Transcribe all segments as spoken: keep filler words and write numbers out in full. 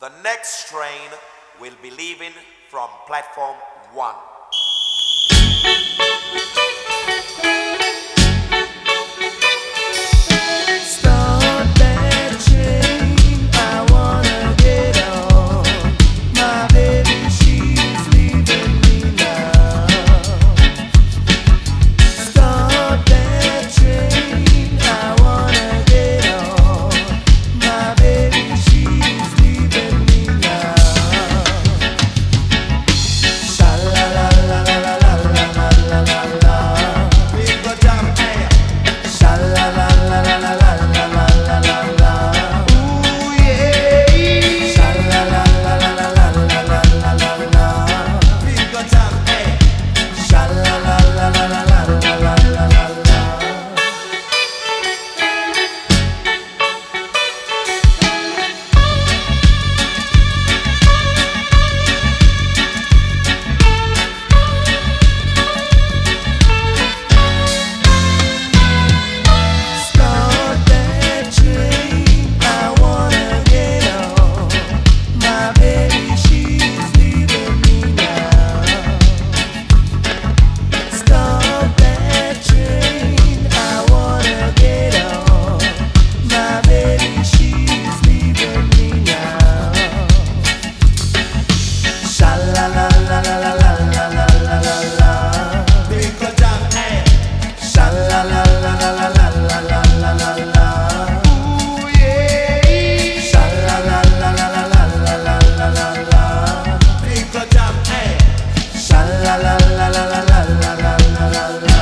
The next train will be leaving from platform one. Start that train, I wanna get on. My baby, she's leaving me now. Start that train, I wanna get on. My baby, she's leaving me now. Sha la la la la la la la la la. Big good jam, hey. Sha la la la la la la la la la la. Ooh yeah. Sha la la la la la la la la la la. Big good jam, hey. Sha la la la la la la la la la la. Start that train, I wanna get on. My baby, she's leaving me now. Start that train, I wanna get on. My baby, she's leaving me now. Sha la la la la la la la la la la la. Big good jam, hey. Sha la la la la la la la la la la la. Ooh yeah. Sha la la la la la la la la la la. Big good jam, hey. Sha la la la la la la la la la la.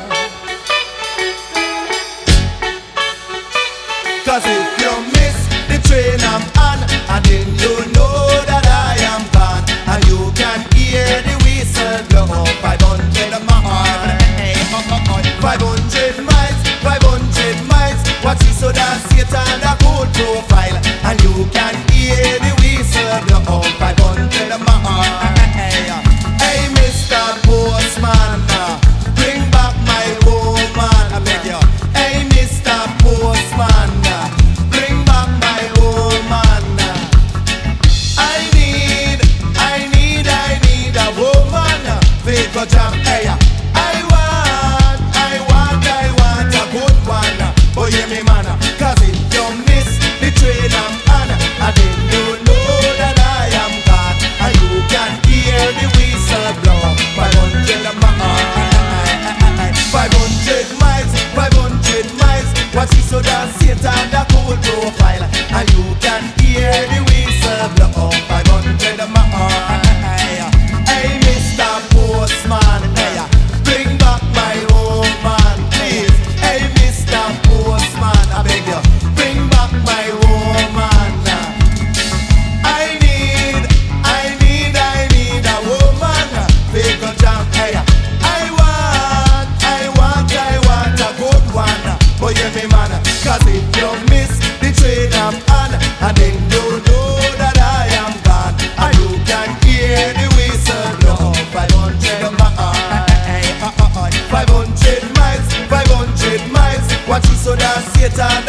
'Cause if you miss the train I'm on, and then you know that I am gone, and you can hear the whistle blow. Five hundred miles, five hundred miles, five hundred miles. Watch it so that Satan a cool profile, and you can hear the whistle blow. Five hundred miles. Hey, Mister Postman, bring back my woman. I beg you. Hey, Mister Postman, bring back my woman. I need, I need, I need a woman. Big good jam, hey. I want, I want, I want a good one. Oh yeah, me man. 'Cause if you miss the train I'm on, and then you know that I am gone, and you can hear the whistle blow. Five hundred miles, five hundred miles, five hundred miles. Watch it so that Satan the cool profile, and you can hear the whistle blow. Five hundred miles. Hey, Mister Postman, hey, bring back my woman, please. Hey, Mister Postman, I beg you, bring back my woman. I need, I need, I need a woman. Big good jam, hey. I want, I want, I want a good one. Oh yeah, me man. 'Cause if you miss the train I'm on, and then you know that I am gone, and you can hear the whistle blow. Five hundred miles, five hundred miles, five hundred miles. Watch it so that Satan